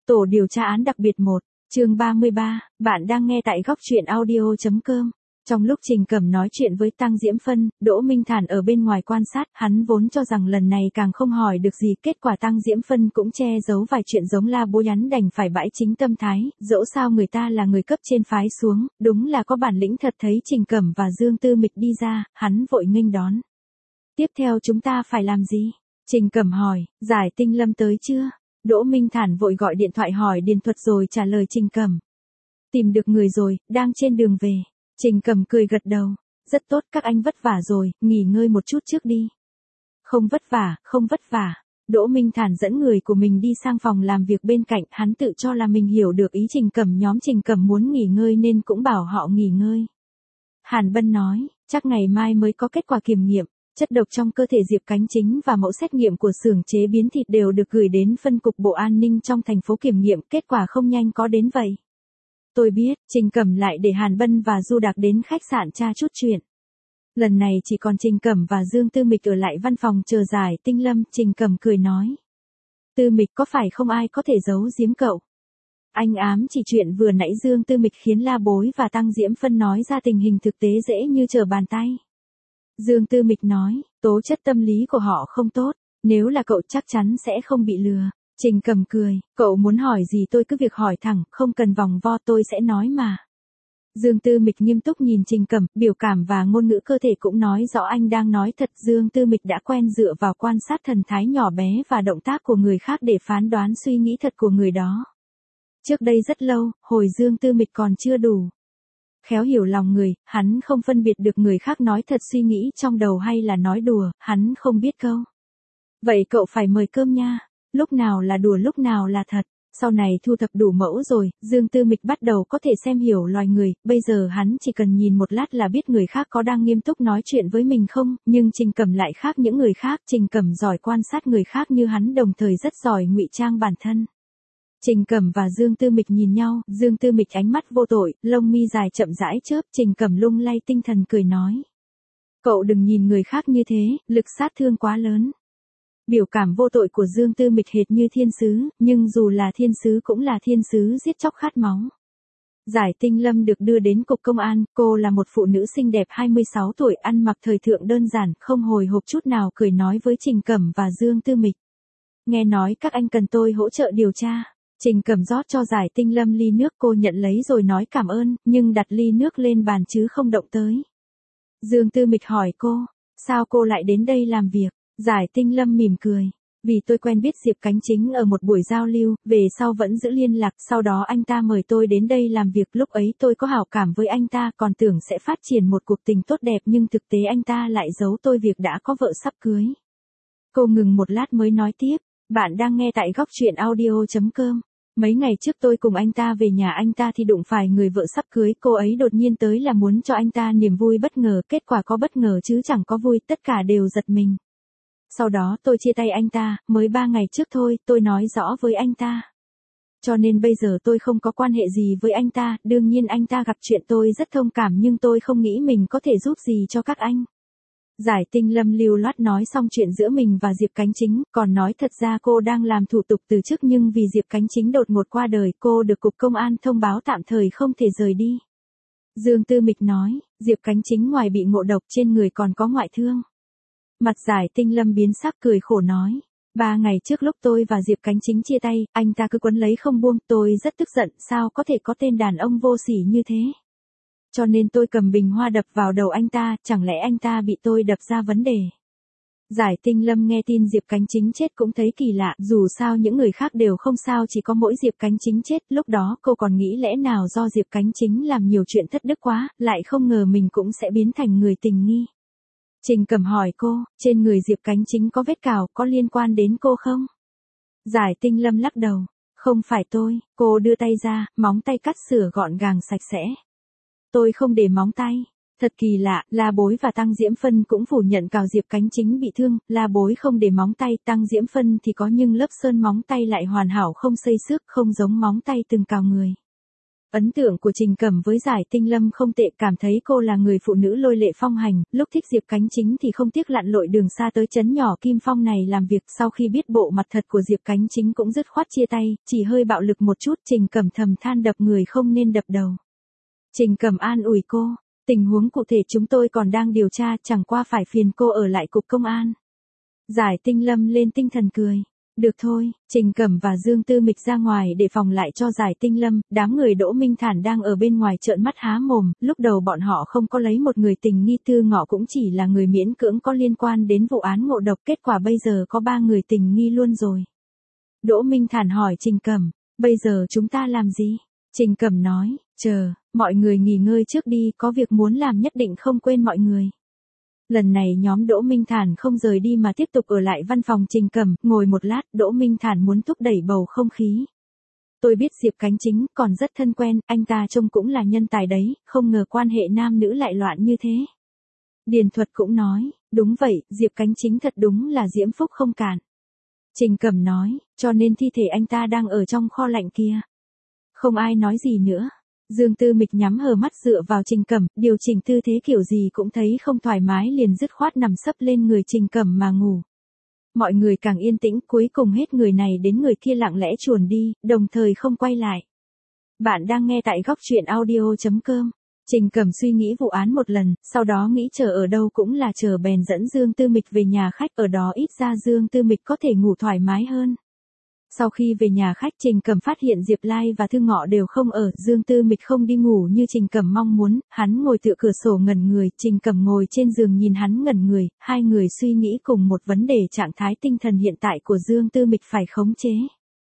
Tổ điều tra án đặc biệt 1, chương 33, bạn đang nghe tại góc truyện audio.com. Trong lúc Trình Cẩm nói chuyện với Tăng Diễm Phân, Đỗ Minh Thản ở bên ngoài quan sát, hắn vốn cho rằng lần này càng không hỏi được gì, kết quả Tăng Diễm Phân cũng che giấu vài chuyện giống la bố nhắn đành phải bãi chính tâm thái, dẫu sao người ta là người cấp trên phái xuống, đúng là có bản lĩnh thật. Thấy Trình Cẩm và Dương Tư Mịch đi ra, hắn vội nghênh đón. Tiếp theo chúng ta phải làm gì? Trình Cẩm hỏi, Giải Tinh Lâm tới chưa? Đỗ Minh Thản vội gọi điện thoại hỏi Điền Thuật rồi trả lời Trình Cẩm. Tìm được người rồi, đang trên đường về. Trình Cẩm cười gật đầu. Rất tốt, các anh vất vả rồi, nghỉ ngơi một chút trước đi. Không vất vả, không vất vả. Đỗ Minh Thản dẫn người của mình đi sang phòng làm việc bên cạnh, hắn tự cho là mình hiểu được ý Trình Cẩm. Nhóm Trình Cẩm muốn nghỉ ngơi nên cũng bảo họ nghỉ ngơi. Hàn Bân nói, chắc ngày mai mới có kết quả kiểm nghiệm. Chất độc trong cơ thể Diệp Cánh Chính và mẫu xét nghiệm của xưởng chế biến thịt đều được gửi đến phân cục Bộ An ninh trong thành phố kiểm nghiệm, kết quả không nhanh có đến vậy. Tôi biết, Trình Cẩm lại để Hàn Bân và Du Đạc đến khách sạn tra chút chuyện. Lần này chỉ còn Trình Cẩm và Dương Tư Mịch ở lại văn phòng chờ Giải Tinh Lâm. Trình Cẩm cười nói. Tư Mịch, có phải không ai có thể giấu giếm cậu? Anh ám chỉ chuyện vừa nãy Dương Tư Mịch khiến La Bối và Tăng Diễm Phân nói ra tình hình thực tế dễ như trở bàn tay. Dương Tư Mịch nói, tố chất tâm lý của họ không tốt, nếu là cậu chắc chắn sẽ không bị lừa. Trình Cẩm cười, cậu muốn hỏi gì tôi cứ việc hỏi thẳng, không cần vòng vo, tôi sẽ nói mà. Dương Tư Mịch nghiêm túc nhìn Trình Cẩm, biểu cảm và ngôn ngữ cơ thể cũng nói rõ anh đang nói thật. Dương Tư Mịch đã quen dựa vào quan sát thần thái nhỏ bé và động tác của người khác để phán đoán suy nghĩ thật của người đó. Trước đây rất lâu, hồi Dương Tư Mịch còn chưa đủ khéo hiểu lòng người, hắn không phân biệt được người khác nói thật suy nghĩ trong đầu hay là nói đùa, hắn không biết câu. Vậy cậu phải mời cơm nha, lúc nào là đùa lúc nào là thật. Sau này thu thập đủ mẫu rồi, Dương Tư Mịch bắt đầu có thể xem hiểu loài người, bây giờ hắn chỉ cần nhìn một lát là biết người khác có đang nghiêm túc nói chuyện với mình không, nhưng Trình Cẩm lại khác những người khác, Trình Cẩm giỏi quan sát người khác như hắn đồng thời rất giỏi ngụy trang bản thân. Trình Cẩm và Dương Tư Mịch nhìn nhau, Dương Tư Mịch ánh mắt vô tội, lông mi dài chậm rãi chớp, Trình Cẩm lung lay tinh thần cười nói. Cậu đừng nhìn người khác như thế, lực sát thương quá lớn. Biểu cảm vô tội của Dương Tư Mịch hệt như thiên sứ, nhưng dù là thiên sứ cũng là thiên sứ giết chóc khát máu. Giải Tinh Lâm được đưa đến cục công an, cô là một phụ nữ xinh đẹp 26 tuổi, ăn mặc thời thượng đơn giản, không hồi hộp chút nào, cười nói với Trình Cẩm và Dương Tư Mịch. Nghe nói các anh cần tôi hỗ trợ điều tra. Trình Cẩm rót cho Giải Tinh Lâm ly nước, cô nhận lấy rồi nói cảm ơn, nhưng đặt ly nước lên bàn chứ không động tới. Dương Tư Mịch hỏi cô, sao cô lại đến đây làm việc? Giải Tinh Lâm mỉm cười, vì tôi quen biết Diệp Cánh Chính ở một buổi giao lưu, về sau vẫn giữ liên lạc, sau đó anh ta mời tôi đến đây làm việc, lúc ấy tôi có hảo cảm với anh ta, còn tưởng sẽ phát triển một cuộc tình tốt đẹp nhưng thực tế anh ta lại giấu tôi việc đã có vợ sắp cưới. Cô ngừng một lát mới nói tiếp, bạn đang nghe tại góc truyện audio.com. Mấy ngày trước tôi cùng anh ta về nhà anh ta thì đụng phải người vợ sắp cưới, cô ấy đột nhiên tới là muốn cho anh ta niềm vui bất ngờ, kết quả có bất ngờ chứ chẳng có vui, tất cả đều giật mình. Sau đó tôi chia tay anh ta, mới 3 ngày trước thôi, tôi nói rõ với anh ta. Cho nên bây giờ tôi không có quan hệ gì với anh ta, đương nhiên anh ta gặp chuyện tôi rất thông cảm nhưng tôi không nghĩ mình có thể giúp gì cho các anh. Giải Tinh Lâm lưu loát nói xong chuyện giữa mình và Diệp Cánh Chính, còn nói thật ra cô đang làm thủ tục từ chức nhưng vì Diệp Cánh Chính đột ngột qua đời, cô được cục công an thông báo tạm thời không thể rời đi. Dương Tư Mịch nói, Diệp Cánh Chính ngoài bị ngộ độc trên người còn có ngoại thương. Mặt Giải Tinh Lâm biến sắc cười khổ nói, 3 ngày trước lúc tôi và Diệp Cánh Chính chia tay, anh ta cứ quấn lấy không buông, tôi rất tức giận, sao có thể có tên đàn ông vô sỉ như thế. Cho nên tôi cầm bình hoa đập vào đầu anh ta, chẳng lẽ anh ta bị tôi đập ra vấn đề. Giải Tinh Lâm nghe tin Diệp Cánh Chính chết cũng thấy kỳ lạ, dù sao những người khác đều không sao, chỉ có mỗi Diệp Cánh Chính chết, lúc đó cô còn nghĩ lẽ nào do Diệp Cánh Chính làm nhiều chuyện thất đức quá, lại không ngờ mình cũng sẽ biến thành người tình nghi. Trình Cẩm hỏi cô, trên người Diệp Cánh Chính có vết cào, có liên quan đến cô không? Giải Tinh Lâm lắc đầu, không phải tôi, cô đưa tay ra, móng tay cắt sửa gọn gàng sạch sẽ. Tôi không để móng tay. Thật kỳ lạ, La Bối và Tăng Diễm Phân cũng phủ nhận cào Diệp Cánh Chính bị thương, La Bối không để móng tay, Tăng Diễm Phân thì có nhưng lớp sơn móng tay lại hoàn hảo không xây xước, không giống móng tay từng cào người. Ấn tượng của Trình Cẩm với Giải Tinh Lâm không tệ, cảm thấy cô là người phụ nữ lôi lệ phong hành, lúc thích Diệp Cánh Chính thì không tiếc lặn lội đường xa tới trấn nhỏ Kim Phong này làm việc. Sau khi biết bộ mặt thật của Diệp Cánh Chính cũng dứt khoát chia tay, chỉ hơi bạo lực một chút. Trình Cẩm thầm than đập người không nên đập đầu. Trình Cẩm an ủi cô, tình huống cụ thể chúng tôi còn đang điều tra, chẳng qua phải phiền cô ở lại cục công an. Giải Tinh Lâm lên tinh thần cười. Được thôi, Trình Cẩm và Dương Tư Mịch ra ngoài để phòng lại cho Giải Tinh Lâm, đám người Đỗ Minh Thản đang ở bên ngoài trợn mắt há mồm, lúc đầu bọn họ không có lấy một người tình nghi, Tư Ngọ cũng chỉ là người miễn cưỡng có liên quan đến vụ án ngộ độc, kết quả bây giờ có 3 người tình nghi luôn rồi. Đỗ Minh Thản hỏi Trình Cẩm, bây giờ chúng ta làm gì? Trình Cẩm nói, chờ, mọi người nghỉ ngơi trước đi, có việc muốn làm nhất định không quên mọi người. Lần này nhóm Đỗ Minh Thản không rời đi mà tiếp tục ở lại văn phòng Trình Cẩm, ngồi một lát, Đỗ Minh Thản muốn thúc đẩy bầu không khí. Tôi biết Diệp Cánh Chính, còn rất thân quen, anh ta trông cũng là nhân tài đấy, không ngờ quan hệ nam nữ lại loạn như thế. Điền Thuật cũng nói, đúng vậy, Diệp Cánh Chính thật đúng là diễm phúc không cạn. Trình Cẩm nói, cho nên thi thể anh ta đang ở trong kho lạnh kia. Không ai nói gì nữa. Dương Tư Mịch nhắm hờ mắt dựa vào Trình Cẩm, điều chỉnh tư thế kiểu gì cũng thấy không thoải mái liền dứt khoát nằm sấp lên người Trình Cẩm mà ngủ. Mọi người càng yên tĩnh, cuối cùng hết người này đến người kia lặng lẽ chuồn đi, đồng thời không quay lại. Bạn đang nghe tại góc truyện audio.com. Trình Cẩm suy nghĩ vụ án một lần, sau đó nghĩ chờ ở đâu cũng là chờ, bèn dẫn Dương Tư Mịch về nhà khách, ở đó ít ra Dương Tư Mịch có thể ngủ thoải mái hơn. Sau khi về nhà khách, Trình Cẩm phát hiện Diệp Lai và Thư Ngọ đều không ở, Dương Tư Mịch không đi ngủ như Trình Cẩm mong muốn, hắn ngồi tựa cửa sổ ngẩn người, Trình Cẩm ngồi trên giường nhìn hắn ngẩn người, hai người suy nghĩ cùng một vấn đề, trạng thái tinh thần hiện tại của Dương Tư Mịch phải khống chế.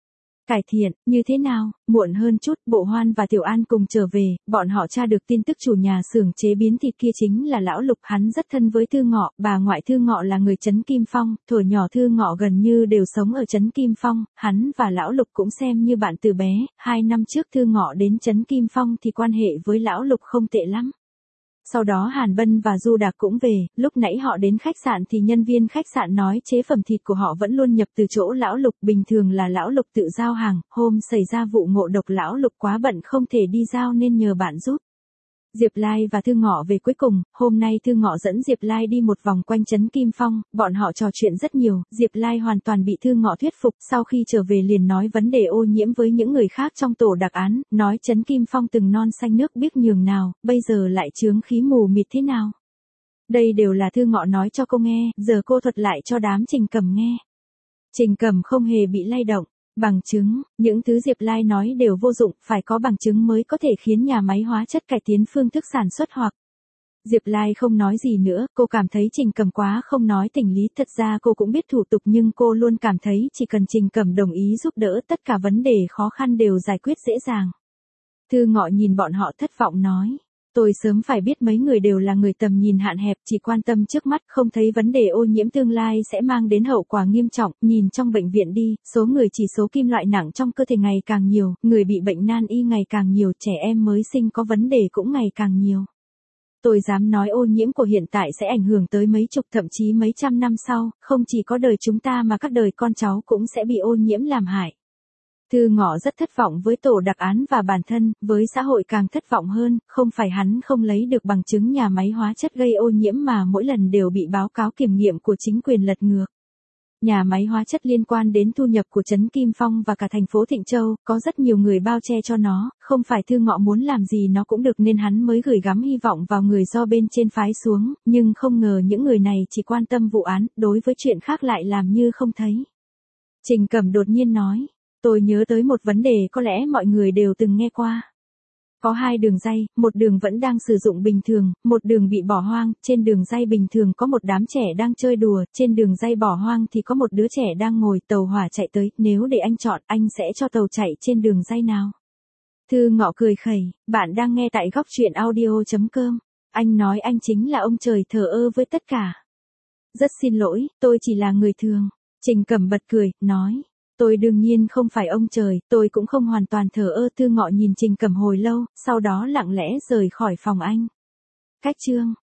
Cải thiện, như thế nào? Muộn hơn chút, Bộ Hoan và Tiểu An cùng trở về, bọn họ tra được tin tức chủ nhà xưởng chế biến thịt kia chính là Lão Lục, hắn rất thân với Thư Ngọ, bà ngoại Thư Ngọ là người trấn Kim Phong, thuở nhỏ Thư Ngọ gần như đều sống ở trấn Kim Phong, hắn và Lão Lục cũng xem như bạn từ bé, 2 năm trước Thư Ngọ đến trấn Kim Phong thì quan hệ với Lão Lục không tệ lắm. Sau đó Hàn Bân và Du Đạc cũng về, lúc nãy họ đến khách sạn thì nhân viên khách sạn nói chế phẩm thịt của họ vẫn luôn nhập từ chỗ Lão Lục, bình thường là Lão Lục tự giao hàng, hôm xảy ra vụ ngộ độc Lão Lục quá bận không thể đi giao nên nhờ bạn giúp. Diệp Lai và Thư Ngọ về cuối cùng, hôm nay Thư Ngọ dẫn Diệp Lai đi một vòng quanh trấn Kim Phong, bọn họ trò chuyện rất nhiều, Diệp Lai hoàn toàn bị Thư Ngọ thuyết phục, sau khi trở về liền nói vấn đề ô nhiễm với những người khác trong tổ đặc án, nói trấn Kim Phong từng non xanh nước biếc nhường nào, bây giờ lại chướng khí mù mịt thế nào. Đây đều là Thư Ngọ nói cho cô nghe, giờ cô thuật lại cho đám Trình Cẩm nghe. Trình Cẩm không hề bị lay động. Bằng chứng, những thứ Diệp Lai nói đều vô dụng, phải có bằng chứng mới có thể khiến nhà máy hóa chất cải tiến phương thức sản xuất hoặc. Diệp Lai không nói gì nữa, cô cảm thấy Trình Cẩm quá không nói tình lý, thật ra cô cũng biết thủ tục nhưng cô luôn cảm thấy chỉ cần Trình Cẩm đồng ý giúp đỡ tất cả vấn đề khó khăn đều giải quyết dễ dàng. Thư Ngọ nhìn bọn họ thất vọng nói. Tôi sớm phải biết mấy người đều là người tầm nhìn hạn hẹp, chỉ quan tâm trước mắt, không thấy vấn đề ô nhiễm tương lai sẽ mang đến hậu quả nghiêm trọng, nhìn trong bệnh viện đi, số người chỉ số kim loại nặng trong cơ thể ngày càng nhiều, người bị bệnh nan y ngày càng nhiều, trẻ em mới sinh có vấn đề cũng ngày càng nhiều. Tôi dám nói ô nhiễm của hiện tại sẽ ảnh hưởng tới mấy chục thậm chí mấy trăm năm sau, không chỉ có đời chúng ta mà các đời con cháu cũng sẽ bị ô nhiễm làm hại. Thư Ngọ rất thất vọng với tổ đặc án và bản thân, với xã hội càng thất vọng hơn, không phải hắn không lấy được bằng chứng nhà máy hóa chất gây ô nhiễm mà mỗi lần đều bị báo cáo kiểm nghiệm của chính quyền lật ngược. Nhà máy hóa chất liên quan đến thu nhập của trấn Kim Phong và cả thành phố Thịnh Châu, có rất nhiều người bao che cho nó, không phải Thư Ngọ muốn làm gì nó cũng được nên hắn mới gửi gắm hy vọng vào người do bên trên phái xuống, nhưng không ngờ những người này chỉ quan tâm vụ án, đối với chuyện khác lại làm như không thấy. Trình Cẩm đột nhiên nói. Tôi nhớ tới một vấn đề có lẽ mọi người đều từng nghe qua. Có 2 đường ray, một đường vẫn đang sử dụng bình thường, một đường bị bỏ hoang, trên đường ray bình thường có một đám trẻ đang chơi đùa, trên đường ray bỏ hoang thì có một đứa trẻ đang ngồi, tàu hỏa chạy tới, nếu để anh chọn, anh sẽ cho tàu chạy trên đường ray nào? Thư Ngọ cười khẩy, bạn đang nghe tại góc truyện audio.com. Anh nói anh chính là ông trời thờ ơ với tất cả. Rất xin lỗi, tôi chỉ là người thường. Trình Cẩm bật cười, nói. Tôi đương nhiên không phải ông trời, tôi cũng không hoàn toàn thờ ơ. Thư Ngọ nhìn Trình Cẩm hồi lâu, sau đó lặng lẽ rời khỏi phòng anh. Cách chương